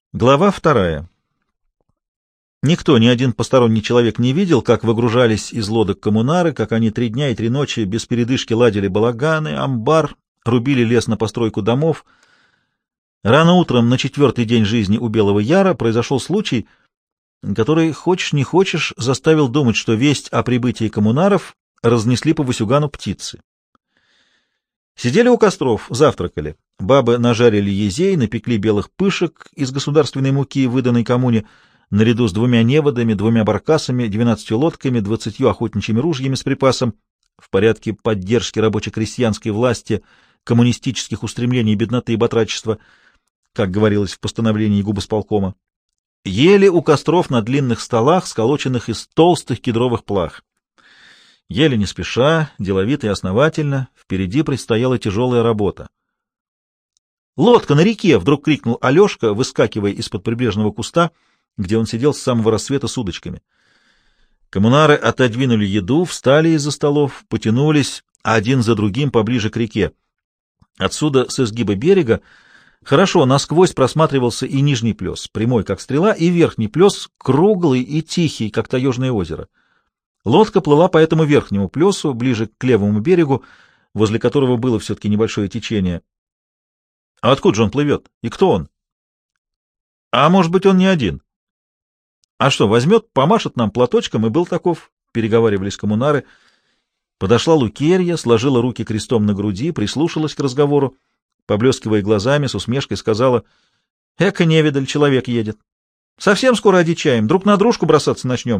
Глава 2. Никто, ни один посторонний человек не видел, как выгружались из лодок коммунары, как они 3 дня и 3 ночи без передышки ладили балаганы, амбар, рубили лес на постройку домов. Рано утром на 4-й день жизни у Белого Яра произошел случай, который, хочешь не хочешь, заставил думать, что весть о прибытии коммунаров разнесли по Васюгану птицы. Сидели у костров, завтракали. Бабы нажарили езей, напекли белых пышек из государственной муки, выданной коммуне, наряду с 2 неводами, 2 баркасами, 12 лодками, 20 охотничьими ружьями с припасом в порядке поддержки рабоче-крестьянской власти, коммунистических устремлений, бедноты и батрачества, как говорилось в постановлении губосполкома. Ели у костров на длинных столах, сколоченных из толстых кедровых плах. Ели не спеша, деловито и основательно, впереди предстояла тяжелая работа. «Лодка на реке!» — вдруг крикнул Алешка, выскакивая из-под прибрежного куста, где он сидел с самого рассвета с удочками. Коммунары отодвинули еду, встали из-за столов, потянулись один за другим поближе к реке. Отсюда, с изгиба берега, хорошо насквозь просматривался и нижний плес, прямой, как стрела, и верхний плес, круглый и тихий, как таежное озеро. Лодка плыла по этому верхнему плесу, ближе к левому берегу, возле которого было все-таки небольшое течение. А откуда же он плывет? И кто он? А может быть, он не один? А что, возьмет, помашет нам платочком, и был таков, переговаривались коммунары. Подошла Лукерья, сложила руки крестом на груди, прислушалась к разговору, поблескивая глазами, с усмешкой сказала: «Эка невидаль, человек едет. Совсем скоро одичаем, друг на дружку бросаться начнем».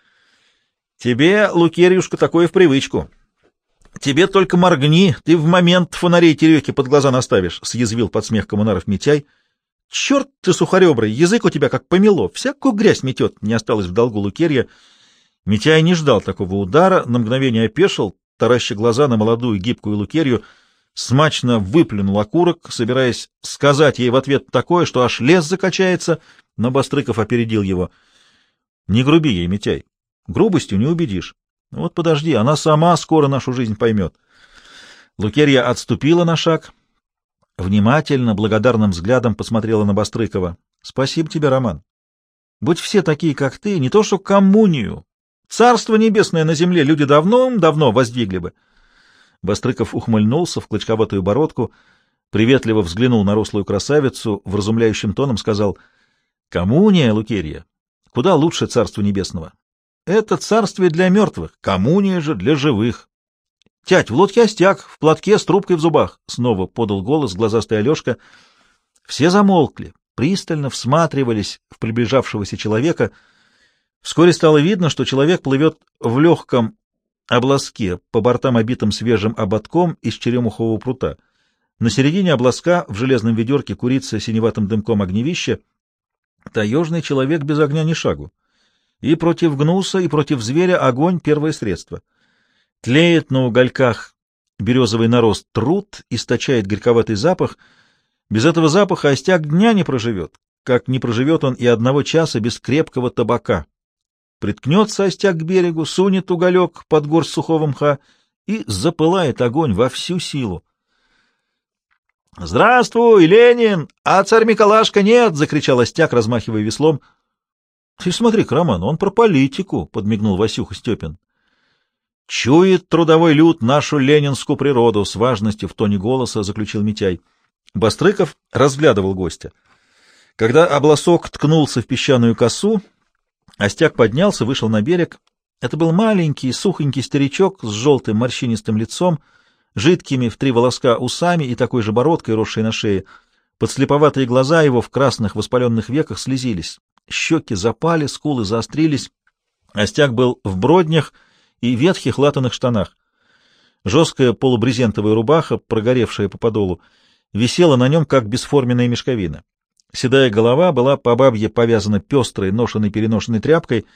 «Тебе, Лукерьюшка, такое в привычку. Тебе только моргни, ты в момент фонарей терехи под глаза наставишь», — съязвил под смех коммунаров Митяй. «Черт ты, сухаребрый, язык у тебя как помело, всякую грязь метет», — не осталось в долгу Лукерья. Митяй не ждал такого удара, на мгновение опешил, тараща глаза на молодую гибкую Лукерью, смачно выплюнул окурок, собираясь сказать ей в ответ такое, что аж лес закачается, но Бастрыков опередил его. «Не груби ей, Митяй. Грубостью не убедишь. Вот подожди, она сама скоро нашу жизнь поймет». Лукерья отступила на шаг, внимательно, благодарным взглядом посмотрела на Бастрыкова. «Спасибо тебе, Роман. Будь все такие, как ты, не то что коммунию. Царство небесное на земле люди давно-давно воздвигли бы». Бастрыков ухмыльнулся в клочковатую бородку, приветливо взглянул на рослую красавицу, вразумляющим тоном сказал: «Коммуния, Лукерья, куда лучше царства небесного. Это царствие для мертвых, коммуния же для живых. Тять, в лодке Остяк, в платке с трубкой в зубах», — снова подал голос глазастый Алешка. Все замолкли, пристально всматривались в приближавшегося человека. Вскоре стало видно, что человек плывет в легком обласке, по бортам обитым свежим ободком из черемухового прута. На середине обласка в железном ведерке курится синеватым дымком огневище. Таежный человек без огня ни шагу. И против гнуса, и против зверя огонь — первое средство. Тлеет на угольках березовый нарост труд, источает горьковатый запах. Без этого запаха Остяк дня не проживет, как не проживет он и 1 часа без крепкого табака. Приткнется Остяк к берегу, сунет уголек под горсть сухого мха и запылает огонь во всю силу. «Здравствуй, Ленин! А царь Миколашка нет!» — закричал Остяк, размахивая веслом. «Ты смотри-ка, Роман, он про политику», — подмигнул Васюха Степин. «Чует трудовой люд нашу ленинскую природу», — с важностью в тоне голоса заключил Митяй. Бастрыков разглядывал гостя. Когда обласок ткнулся в песчаную косу, Остяк поднялся, вышел на берег. Это был маленький, сухонький старичок с желтым морщинистым лицом, жидкими в 3 волоска усами и такой же бородкой, росшей на шее. Подслеповатые глаза его в красных воспаленных веках слезились. Щеки запали, скулы заострились. Остяк был в броднях и ветхих латаных штанах. Жесткая полубрезентовая рубаха, прогоревшая по подолу, висела на нем, как бесформенная мешковина. Седая голова была по бабье повязана пестрой, ношенной-переношенной тряпкой.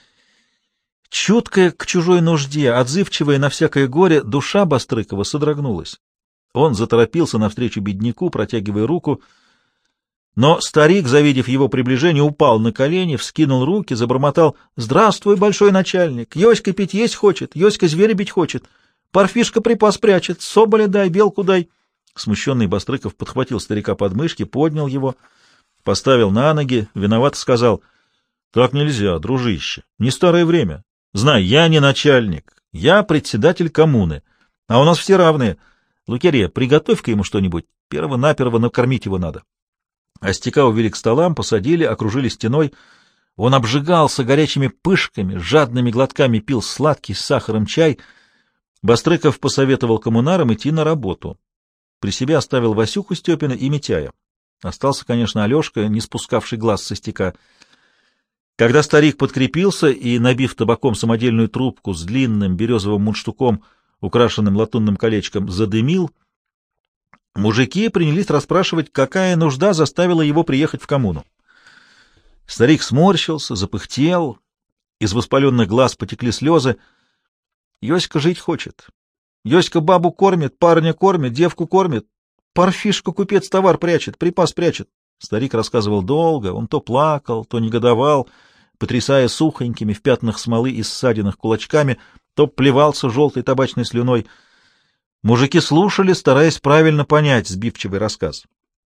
Чуткая к чужой нужде, отзывчивая на всякое горе, душа Бастрыкова содрогнулась. Он заторопился навстречу бедняку, протягивая руку, но старик, завидев его приближение, упал на колени, вскинул руки, забормотал: «Здравствуй, большой начальник! Йоська пить есть хочет, Йоська зверя бить хочет, Парфишка припас прячет, соболя дай, белку дай». Смущенный Бастрыков подхватил старика под мышки, поднял его, поставил на ноги, виновато сказал: «Так нельзя, дружище, не старое время. Знай, я не начальник, я председатель коммуны, а у нас все равные. Лукерья, приготовь-ка ему что-нибудь, перво-наперво накормить его надо». Остяка увели к столам, посадили, окружили стеной. Он обжигался горячими пышками, жадными глотками пил сладкий с сахаром чай. Бастрыков посоветовал коммунарам идти на работу. При себе оставил Васюху Степина и Митяя. Остался, конечно, Алешка, не спускавший глаз со Остяка. Когда старик подкрепился и, набив табаком самодельную трубку с длинным березовым мундштуком, украшенным латунным колечком, задымил, мужики принялись расспрашивать, какая нужда заставила его приехать в коммуну. Старик сморщился, запыхтел, из воспаленных глаз потекли слезы. Йоська жить хочет. Йоська бабу кормит, парня кормит, девку кормит. Парфишка купец товар прячет, припас прячет. Старик рассказывал долго, он то плакал, то негодовал, потрясая сухонькими в пятнах смолы и ссадинах кулачками, то плевался желтой табачной слюной. Мужики слушали, стараясь правильно понять сбивчивый рассказ.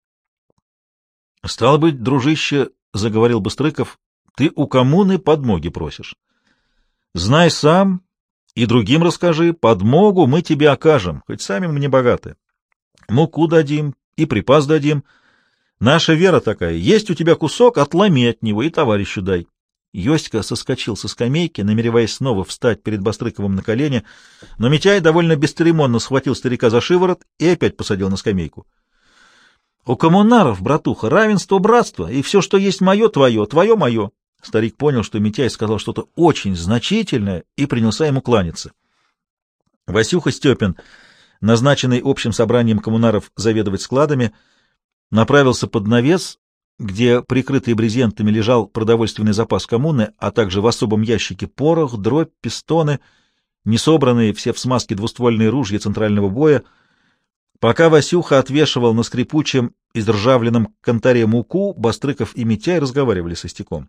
— Стало быть, дружище, — заговорил Быстрыков, — ты у коммуны подмоги просишь. Знай сам и другим расскажи, подмогу мы тебе окажем, хоть сами мы не богаты. Муку дадим и припас дадим. Наша вера такая, есть у тебя кусок, отломи от него и товарищу дай. Йоська соскочил со скамейки, намереваясь снова встать перед Бастрыковым на колени, но Митяй довольно бесцеремонно схватил старика за шиворот и опять посадил на скамейку. У коммунаров, братуха, равенство, братство, и все, что есть мое, твое, твое, мое. Старик понял, что Митяй сказал что-то очень значительное, и принялся ему кланяться. Васюха Степин, назначенный общим собранием коммунаров заведовать складами, направился под навес, где, прикрытый брезентами, лежал продовольственный запас коммуны, а также в особом ящике порох, дробь, пистоны, несобранные все в смазке двуствольные ружья центрального боя. Пока Васюха отвешивал на скрипучем, изржавленном кантаре муку, Бастрыков и Митяй разговаривали со Остяком.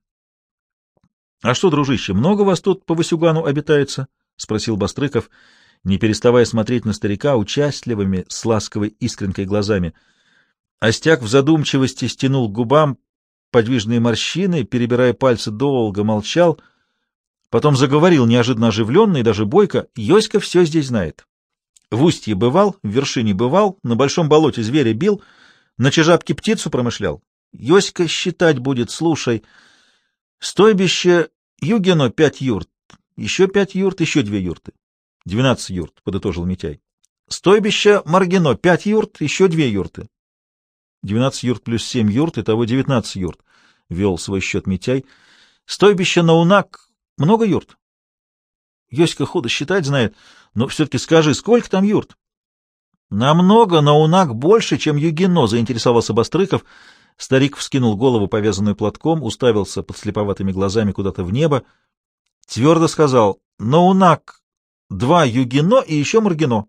— А что, дружище, много вас тут по Васюгану обитается? — спросил Бастрыков, не переставая смотреть на старика участливыми, с ласковой искренкой глазами. Остяк в задумчивости стянул к губам подвижные морщины, перебирая пальцы, долго молчал, потом заговорил неожиданно оживленно и даже бойко: — Йоська все здесь знает. В устье бывал, в вершине бывал, на большом болоте зверя бил, на чижапке птицу промышлял. Йоська считать будет, слушай. Стойбище Югино 5 юрт, еще 5 юрт, еще 2 юрты. 12 юрт, подытожил Митяй. Стойбище Маргино 5 юрт, еще 2 юрты. 12 юрт плюс 7 юрт, итого 19 юрт, вел свой счет Митяй. Стойбище Наунак много юрт? Йоська худо считать знает, но все-таки скажи, сколько там юрт? Намного Наунак больше, чем Югино, заинтересовался Бастрыков. Старик вскинул голову, повязанную платком, уставился подслеповатыми глазами куда-то в небо, твердо сказал: Наунак 2 Югино и еще Маргино.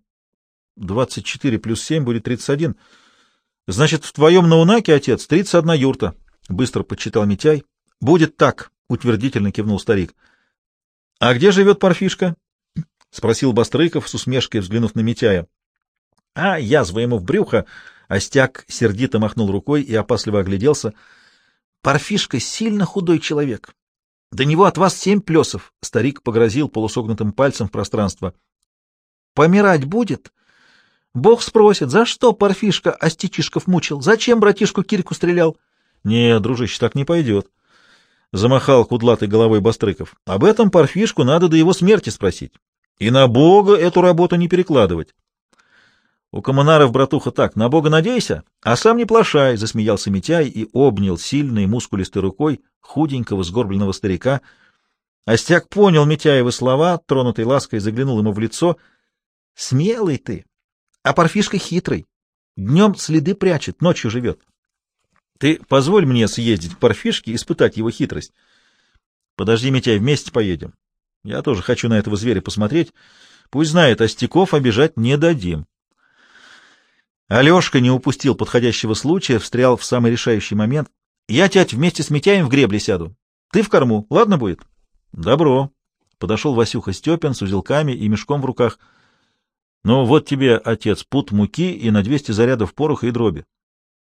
24 плюс 7 будет 31. Значит, в твоем Наунаке, отец, 31 юрта. Быстро подсчитал Митяй. Будет так, утвердительно кивнул старик. — А где живет Парфишка? — спросил Бастрыков, с усмешкой взглянув на Митяя. — А, язва ему в брюхо! Остяк сердито махнул рукой и опасливо огляделся. — Парфишка сильно худой человек. До него от вас 7 плесов. Старик погрозил полусогнутым пальцем в пространство. — Помирать будет? Бог спросит, за что Парфишка Остячишков мучил? Зачем братишку Кирьку стрелял? — Не, дружище, так не пойдет. Замахал кудлатой головой Бастрыков. Об этом Парфишку надо до его смерти спросить. И на Бога эту работу не перекладывать. У коммунаров, братуха, так, на Бога надейся, а сам не плашай, — засмеялся Митяй и обнял сильной мускулистой рукой худенького сгорбленного старика. Остяк понял Митяевы слова, тронутой лаской заглянул ему в лицо. — Смелый ты, а Парфишка хитрый. Днем следы прячет, ночью живет. Ты позволь мне съездить к Парфишке и испытать его хитрость. Подожди, Митяй, вместе поедем. Я тоже хочу на этого зверя посмотреть. Пусть знает, Остяков обижать не дадим. Алешка не упустил подходящего случая, встрял в самый решающий момент. Я, тять, вместе с Митяем в гребле сяду. Ты в корму, ладно будет? Добро. Подошел Васюха Степин с узелками и мешком в руках. Ну, вот тебе, отец, пуд муки и на 200 зарядов пороха и дроби.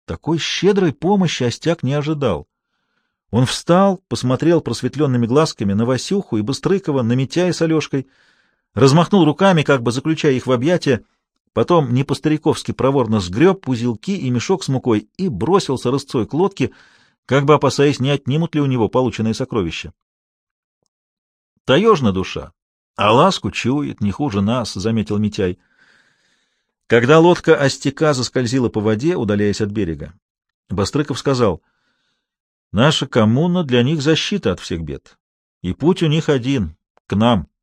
Такой щедрой помощи Остяк не ожидал. Он встал, посмотрел просветленными глазками на Васюху и Быстрыкова, на Митяя с Алешкой, размахнул руками, как бы заключая их в объятия, потом не по-стариковски проворно сгреб узелки и мешок с мукой и бросился рысцой к лодке, как бы опасаясь, не отнимут ли у него полученные сокровища. «Таежна душа, а ласку чует, не хуже нас», — заметил Митяй. Когда лодка Остяка заскользила по воде, удаляясь от берега, Бастрыков сказал: «Наша коммуна для них защита от всех бед, и путь у них один — к нам».